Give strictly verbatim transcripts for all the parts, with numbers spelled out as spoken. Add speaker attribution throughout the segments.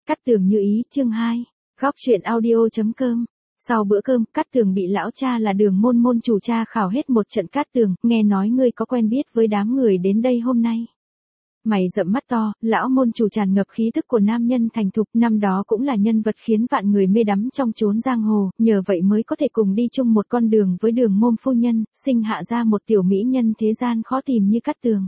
Speaker 1: Cát Tường như ý chương hai. Góc truyện audio.com. Sau bữa cơm, Cát Tường bị lão cha là Đường Môn môn chủ cha khảo hết một trận. Cát Tường, nghe nói ngươi có quen biết với đám người đến đây hôm nay. Mày rậm mắt to, lão môn chủ tràn ngập khí tức của nam nhân thành thục, năm đó cũng là nhân vật khiến vạn người mê đắm trong chốn giang hồ, nhờ vậy mới có thể cùng đi chung một con đường với Đường Môn phu nhân, sinh hạ ra một tiểu mỹ nhân thế gian khó tìm như Cát Tường.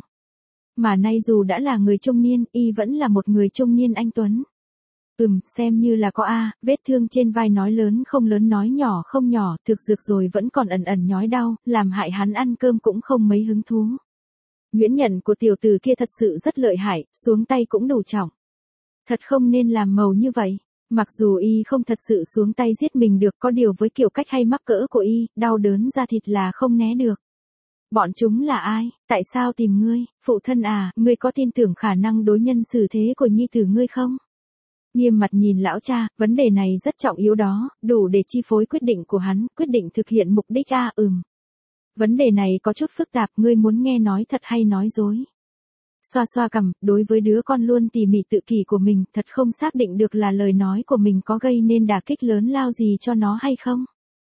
Speaker 1: Mà nay dù đã là người trung niên, y vẫn là một người trung niên anh tuấn. Ừm, xem như là có a, vết thương trên vai nói lớn không lớn nói nhỏ không nhỏ, thực dược rồi vẫn còn ẩn ẩn nhói đau, làm hại hắn ăn cơm cũng không mấy hứng thú. Nhuyễn nhận của tiểu tử kia thật sự rất lợi hại, xuống tay cũng đủ trọng. Thật không nên làm màu như vậy. Mặc dù y không thật sự xuống tay giết mình được, có điều với kiểu cách hay mắc cỡ của y, đau đớn da thịt là không né được. Bọn chúng là ai, tại sao tìm ngươi, phụ thân à, ngươi có tin tưởng khả năng đối nhân xử thế của nhi tử ngươi không? Nghiêm mặt nhìn lão cha, vấn đề này rất trọng yếu đó, đủ để chi phối quyết định của hắn, quyết định thực hiện mục đích a à, ừm. Vấn đề này có chút phức tạp, ngươi muốn nghe nói thật hay nói dối? Xoa xoa cằm, đối với đứa con luôn tỉ mỉ tự kỷ của mình, thật không xác định được là lời nói của mình có gây nên đả kích lớn lao gì cho nó hay không?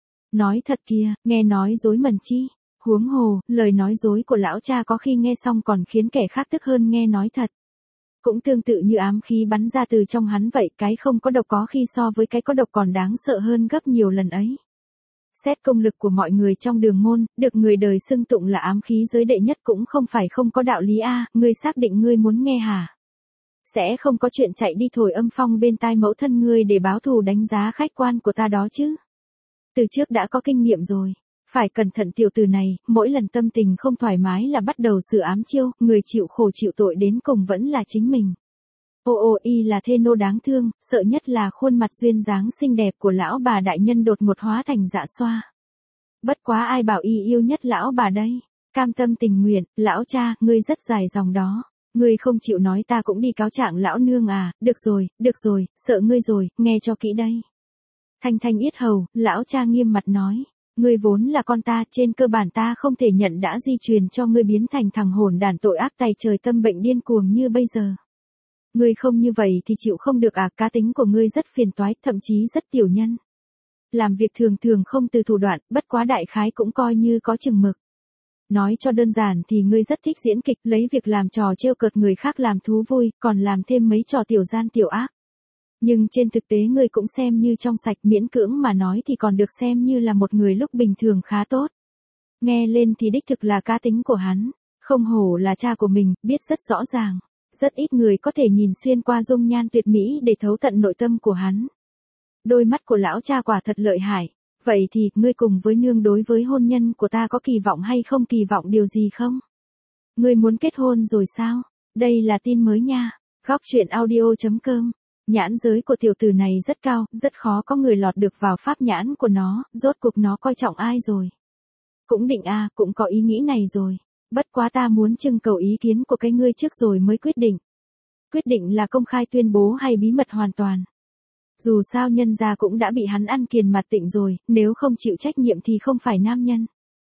Speaker 1: Nói thật kìa, nghe nói dối mẩn chi? Huống hồ, lời nói dối của lão cha có khi nghe xong còn khiến kẻ khác tức hơn nghe nói thật. Cũng tương tự như ám khí bắn ra từ trong hắn vậy, cái không có độc có khi so với cái có độc còn đáng sợ hơn gấp nhiều lần ấy. Xét công lực của mọi người trong Đường Môn, được người đời xưng tụng là ám khí giới đệ nhất cũng không phải không có đạo lý a, à, ngươi xác định ngươi muốn nghe hả? Sẽ không có chuyện chạy đi thổi âm phong bên tai mẫu thân ngươi để báo thù đánh giá khách quan của ta đó chứ? Từ trước đã có kinh nghiệm rồi. Phải cẩn thận tiểu tử này, mỗi lần tâm tình không thoải mái là bắt đầu sử ám chiêu, người chịu khổ chịu tội đến cùng vẫn là chính mình. Ô ô y là thê nô đáng thương, sợ nhất là khuôn mặt duyên dáng xinh đẹp của lão bà đại nhân đột ngột hóa thành dạ xoa. Bất quá ai bảo y yêu nhất lão bà đây, cam tâm tình nguyện, lão cha, ngươi rất dài dòng đó. Ngươi không chịu nói ta cũng đi cáo trạng lão nương à, được rồi, được rồi, sợ ngươi rồi, nghe cho kỹ đây. Thanh thanh yết hầu, lão cha nghiêm mặt nói. Ngươi vốn là con ta, trên cơ bản ta không thể nhận đã di truyền cho ngươi biến thành thằng hỗn đản tội ác tày trời tâm bệnh điên cuồng như bây giờ. Ngươi không như vậy thì chịu không được à, cá tính của ngươi rất phiền toái, thậm chí rất tiểu nhân. Làm việc thường thường không từ thủ đoạn, bất quá đại khái cũng coi như có chừng mực. Nói cho đơn giản thì ngươi rất thích diễn kịch, lấy việc làm trò trêu cợt người khác làm thú vui, còn làm thêm mấy trò tiểu gian tiểu ác. Nhưng trên thực tế ngươi cũng xem như trong sạch, miễn cưỡng mà nói thì còn được xem như là một người lúc bình thường khá tốt. Nghe lên thì đích thực là cá tính của hắn, không hổ là cha của mình, biết rất rõ ràng. Rất ít người có thể nhìn xuyên qua dung nhan tuyệt mỹ để thấu tận nội tâm của hắn. Đôi mắt của lão cha quả thật lợi hại. Vậy thì, ngươi cùng với nương đối với hôn nhân của ta có kỳ vọng hay không kỳ vọng điều gì không? Ngươi muốn kết hôn rồi sao? Đây là tin mới nha. Góc truyện audio.com. Nhãn giới của tiểu tử này rất cao, rất khó có người lọt được vào pháp nhãn của nó, rốt cuộc nó coi trọng ai rồi. Cũng định a, à, cũng có ý nghĩ này rồi. Bất quá ta muốn trưng cầu ý kiến của cái ngươi trước rồi mới quyết định. Quyết định là công khai tuyên bố hay bí mật hoàn toàn. Dù sao nhân gia cũng đã bị hắn ăn kiền mặt tịnh rồi, nếu không chịu trách nhiệm thì không phải nam nhân.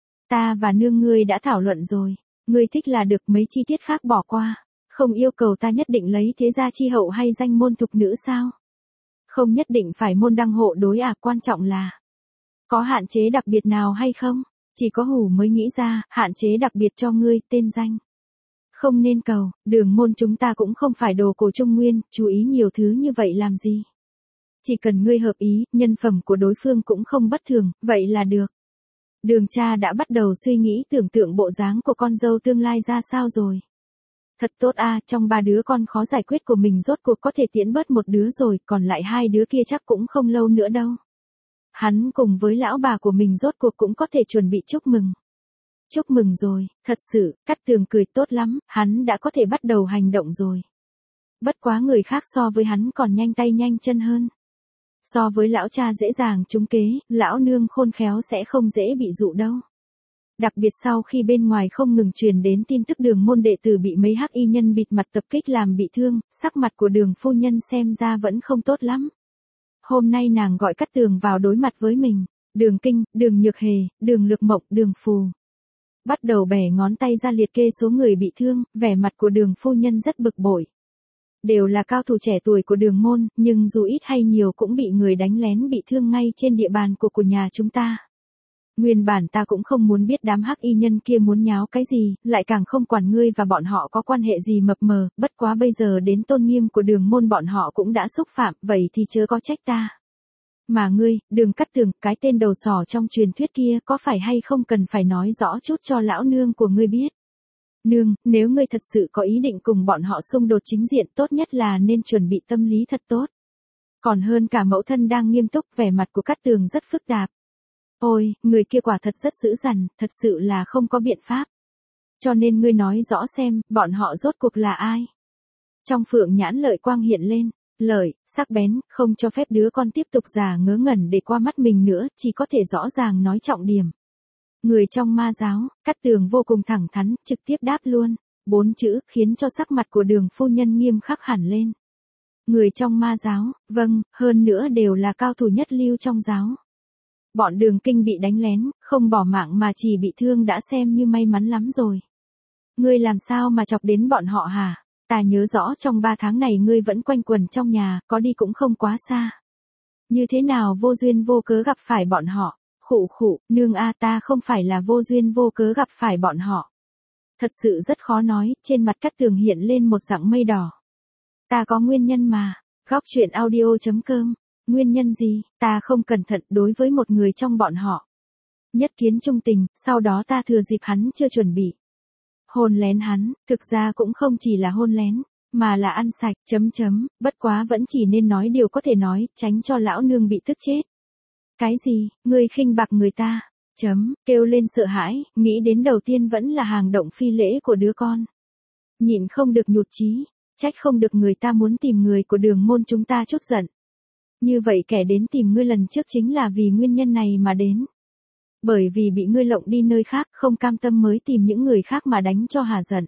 Speaker 1: Ta và nương ngươi đã thảo luận rồi, ngươi thích là được, mấy chi tiết khác bỏ qua. Không yêu cầu ta nhất định lấy thế gia chi hậu hay danh môn thục nữ sao? Không nhất định phải môn đăng hộ đối à, quan trọng là có hạn chế đặc biệt nào hay không? Chỉ có hủ mới nghĩ ra, hạn chế đặc biệt cho ngươi, tên danh. Không nên cầu, Đường Môn chúng ta cũng không phải đồ cổ Trung Nguyên, chú ý nhiều thứ như vậy làm gì? Chỉ cần ngươi hợp ý, nhân phẩm của đối phương cũng không bất thường, vậy là được. Đường cha đã bắt đầu suy nghĩ tưởng tượng bộ dáng của con dâu tương lai ra sao rồi. Thật tốt a, à, trong ba đứa con khó giải quyết của mình rốt cuộc có thể tiễn bớt một đứa rồi, còn lại hai đứa kia chắc cũng không lâu nữa đâu. Hắn cùng với lão bà của mình rốt cuộc cũng có thể chuẩn bị chúc mừng. Chúc mừng rồi, thật sự, Cát Tường cười tốt lắm, hắn đã có thể bắt đầu hành động rồi. Bất quá người khác so với hắn còn nhanh tay nhanh chân hơn. So với lão cha dễ dàng trúng kế, lão nương khôn khéo sẽ không dễ bị dụ đâu. Đặc biệt sau khi bên ngoài không ngừng truyền đến tin tức Đường Môn đệ tử bị mấy hắc y nhân bịt mặt tập kích làm bị thương, sắc mặt của Đường phu nhân xem ra vẫn không tốt lắm. Hôm nay nàng gọi Cát Tường vào đối mặt với mình, Đường Kinh, Đường Nhược Hề, Đường Lược Mộng, Đường Phù. Bắt đầu bẻ ngón tay ra liệt kê số người bị thương, vẻ mặt của Đường phu nhân rất bực bội. đều là cao thủ trẻ tuổi của đường môn, nhưng dù ít hay nhiều cũng bị người đánh lén bị thương ngay trên địa bàn của của nhà chúng ta. Nguyên bản ta cũng không muốn biết đám hắc y nhân kia muốn nháo cái gì, lại càng không quản ngươi và bọn họ có quan hệ gì mập mờ, bất quá bây giờ đến tôn nghiêm của đường môn bọn họ cũng đã xúc phạm, vậy thì chớ có trách ta. Mà ngươi, Đường Cát Tường, cái tên đầu sỏ trong truyền thuyết kia có phải hay không cần phải nói rõ chút cho lão nương của ngươi biết. Nương, nếu ngươi thật sự có ý định cùng bọn họ xung đột chính diện, tốt nhất là nên chuẩn bị tâm lý thật tốt. Còn hơn cả mẫu thân đang nghiêm túc, vẻ mặt của Cát Tường rất phức tạp. Ôi, người kia quả thật rất dữ dằn, thật sự là không có biện pháp. Cho nên ngươi nói rõ xem, bọn họ rốt cuộc là ai? Trong Phượng nhãn lợi quang hiện lên, lợi, sắc bén, không cho phép đứa con tiếp tục giả ngớ ngẩn để qua mắt mình nữa, chỉ có thể rõ ràng nói trọng điểm. Người trong ma giáo, Cát Tường vô cùng thẳng thắn, trực tiếp đáp luôn. Bốn chữ, khiến cho sắc mặt của Đường phu nhân nghiêm khắc hẳn lên. Người trong ma giáo, vâng, hơn nữa đều là cao thủ nhất lưu trong giáo. Bọn Đường Kinh bị đánh lén, không bỏ mạng mà chỉ bị thương đã xem như may mắn lắm rồi. Ngươi làm sao mà chọc đến bọn họ hả? Ta nhớ rõ trong ba tháng này ngươi vẫn quanh quẩn trong nhà, có đi cũng không quá xa. Như thế nào vô duyên vô cớ gặp phải bọn họ? Khụ khụ, nương a, ta không phải là vô duyên vô cớ gặp phải bọn họ. Thật sự rất khó nói, trên mặt Cát Tường hiện lên một dạng mây đỏ. Ta có nguyên nhân mà. Góc truyện audio chấm com. Nguyên nhân gì? Ta không cẩn thận đối với một người trong bọn họ. Nhất kiến trung tình, sau đó ta thừa dịp hắn chưa chuẩn bị. Hôn lén hắn, thực ra cũng không chỉ là hôn lén, mà là ăn sạch, chấm chấm, bất quá vẫn chỉ nên nói điều có thể nói, tránh cho lão nương bị tức chết. Cái gì, ngươi khinh bạc người ta, chấm, kêu lên sợ hãi, nghĩ đến đầu tiên vẫn là hàng động phi lễ của đứa con. Nhịn không được nhụt chí, trách không được người ta muốn tìm người của đường môn chúng ta chút giận. Như vậy kẻ đến tìm ngươi lần trước chính là vì nguyên nhân này mà đến. Bởi vì bị ngươi lộng đi nơi khác, không cam tâm mới tìm những người khác mà đánh cho hà giận.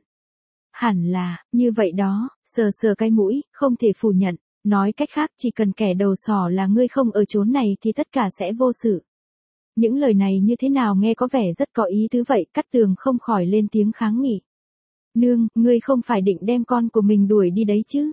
Speaker 1: Hẳn là, như vậy đó, sờ sờ cái mũi, không thể phủ nhận. Nói cách khác, chỉ cần kẻ đầu sỏ là ngươi không ở chốn này thì tất cả sẽ vô sự. Những lời này như thế nào nghe có vẻ rất có ý tứ vậy, Cát Tường không khỏi lên tiếng kháng nghị. Nương, ngươi không phải định đem con của mình đuổi đi đấy chứ?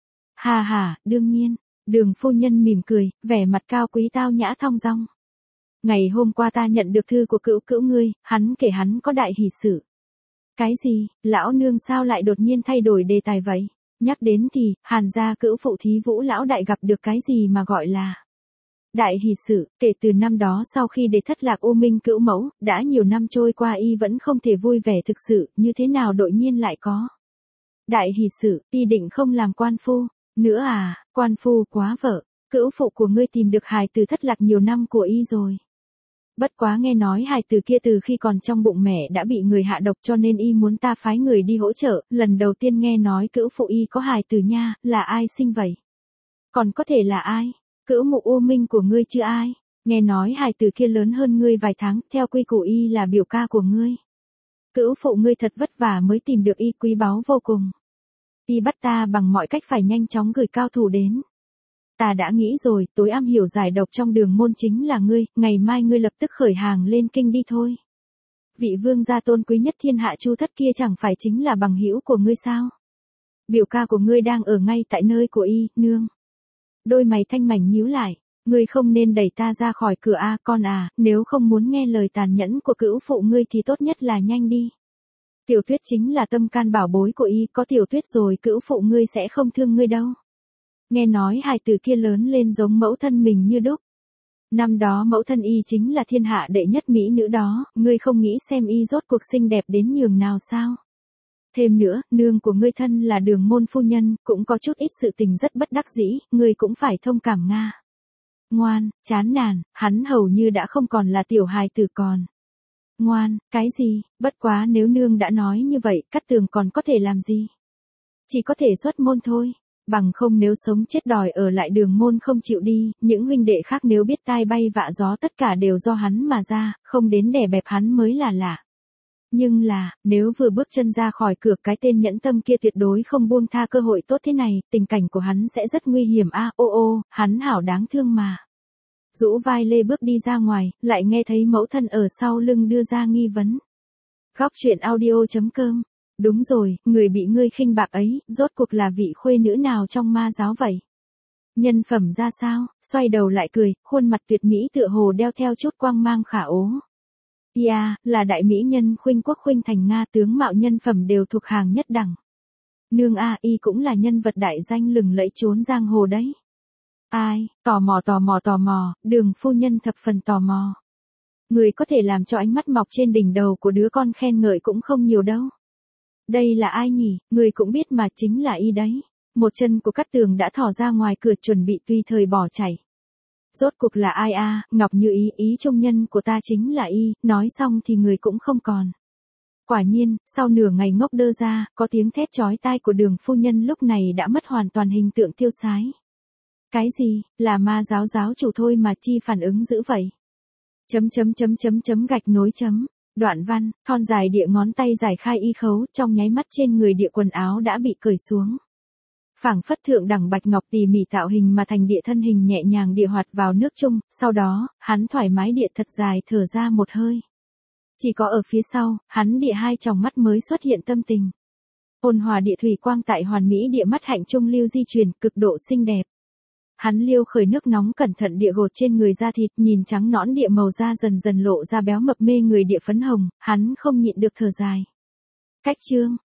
Speaker 1: Hà hà, đương nhiên. Đường phu nhân mỉm cười, vẻ mặt cao quý tao nhã thong dong. Ngày hôm qua ta nhận được thư của cữu cữu ngươi, hắn kể hắn có đại hỷ sự. Cái gì, lão nương sao lại đột nhiên thay đổi đề tài vậy? Nhắc đến thì, Hàn gia cữu phụ Thí Vũ lão đại gặp được cái gì mà gọi là đại hỷ sự, kể từ năm đó sau khi để thất lạc U Minh cữu mẫu, đã nhiều năm trôi qua y vẫn không thể vui vẻ thực sự, như thế nào đột nhiên lại có đại hỷ sự, y định không làm quan phu. Nữa à, quan phu quá vợ, cữu phụ của ngươi tìm được hài tử thất lạc nhiều năm của y rồi. Bất quá nghe nói hài tử kia từ khi còn trong bụng mẹ đã bị người hạ độc cho nên y muốn ta phái người đi hỗ trợ, lần đầu tiên nghe nói cữu phụ y có hài tử nha, là ai sinh vậy? Còn có thể là ai? Cữu mụ U Minh của ngươi chứ ai? Nghe nói hài tử kia lớn hơn ngươi vài tháng, theo quy củ y là biểu ca của ngươi. Cữu phụ ngươi thật vất vả mới tìm được y, quý báu vô cùng. Y bắt ta bằng mọi cách phải nhanh chóng gửi cao thủ đến. Ta đã nghĩ rồi, tối am hiểu giải độc trong đường môn chính là ngươi, ngày mai ngươi lập tức khởi hàng lên kinh đi thôi. Vị vương gia tôn quý nhất thiên hạ Chu Thất kia chẳng phải chính là bằng hữu của ngươi sao? Biểu ca của ngươi đang ở ngay tại nơi của y, nương. Đôi mày thanh mảnh nhíu lại, ngươi không nên đẩy ta ra khỏi cửa a con à, nếu không muốn nghe lời tàn nhẫn của cữu phụ ngươi thì tốt nhất là nhanh đi. Tiểu Tuyết chính là tâm can bảo bối của y, có Tiểu Tuyết rồi cữu phụ ngươi sẽ không thương ngươi đâu. Nghe nói hài tử kia lớn lên giống mẫu thân mình như đúc. Năm đó mẫu thân y chính là thiên hạ đệ nhất mỹ nữ đó, ngươi không nghĩ xem y rốt cuộc xinh đẹp đến nhường nào sao? Thêm nữa, nương của ngươi thân là đường môn phu nhân, cũng có chút ít sự tình rất bất đắc dĩ, ngươi cũng phải thông cảm nga. Ngoan, chán nản, hắn hầu như đã không còn là tiểu hài tử còn. Ngoan, cái gì, bất quá nếu nương đã nói như vậy, Cát Tường còn có thể làm gì? Chỉ có thể xuất môn thôi, bằng không nếu sống chết đòi ở lại đường môn không chịu đi, những huynh đệ khác nếu biết tai bay vạ gió tất cả đều do hắn mà ra, không đến đè bẹp hắn mới là lạ. Nhưng là, nếu vừa bước chân ra khỏi cửa cái tên nhẫn tâm kia tuyệt đối không buông tha cơ hội tốt thế này, tình cảnh của hắn sẽ rất nguy hiểm a ô ô, hắn hảo đáng thương mà. Rũ vai lê bước đi ra ngoài, lại nghe thấy mẫu thân ở sau lưng đưa ra nghi vấn. Góc truyện audio chấm com Đúng rồi, người bị ngươi khinh bạc ấy, rốt cuộc là vị khuê nữ nào trong ma giáo vậy? Nhân phẩm ra sao? Xoay đầu lại cười, khuôn mặt tuyệt mỹ tựa hồ đeo theo chút quang mang khả ố. Ia, yeah, là đại mỹ nhân Khuynh Quốc Khuynh Thành Nga, tướng mạo nhân phẩm đều thuộc hàng nhất đẳng. Nương a, y cũng là nhân vật đại danh lừng lẫy trốn giang hồ đấy. Ai, tò mò tò mò tò mò, Đường phu nhân thập phần tò mò. Người có thể làm cho ánh mắt mọc trên đỉnh đầu của đứa con khen ngợi cũng không nhiều đâu. Đây là ai nhỉ, người cũng biết mà, chính là y đấy. Một chân của Cát Tường đã thò ra ngoài cửa chuẩn bị tùy thời bỏ chạy. Rốt cuộc là ai a? Ngọc Như Ý, ý trung nhân của ta chính là y, nói xong thì người cũng không còn. Quả nhiên, sau nửa ngày ngốc đơ ra, có tiếng thét chói tai của Đường phu nhân lúc này đã mất hoàn toàn hình tượng tiêu sái. Cái gì, là ma giáo giáo chủ thôi mà chi phản ứng dữ vậy? Chấm chấm chấm chấm chấm gạch nối chấm. Đoạn văn, thon dài địa ngón tay giải khai y khấu, trong nháy mắt trên người địa quần áo đã bị cởi xuống. Phảng phất thượng đẳng bạch ngọc tỉ mỉ tạo hình mà thành địa thân hình nhẹ nhàng địa hoạt vào nước chung, sau đó, hắn thoải mái địa thật dài thở ra một hơi. Chỉ có ở phía sau, hắn địa hai tròng mắt mới xuất hiện tâm tình. Ôn hòa địa thủy quang tại hoàn mỹ địa mắt hạnh trung lưu di truyền, cực độ xinh đẹp. Hắn liêu khởi nước nóng cẩn thận địa gột trên người da thịt, nhìn trắng nõn địa màu da dần dần lộ ra béo mập mê người địa phấn hồng, hắn không nhịn được thở dài. Cách chương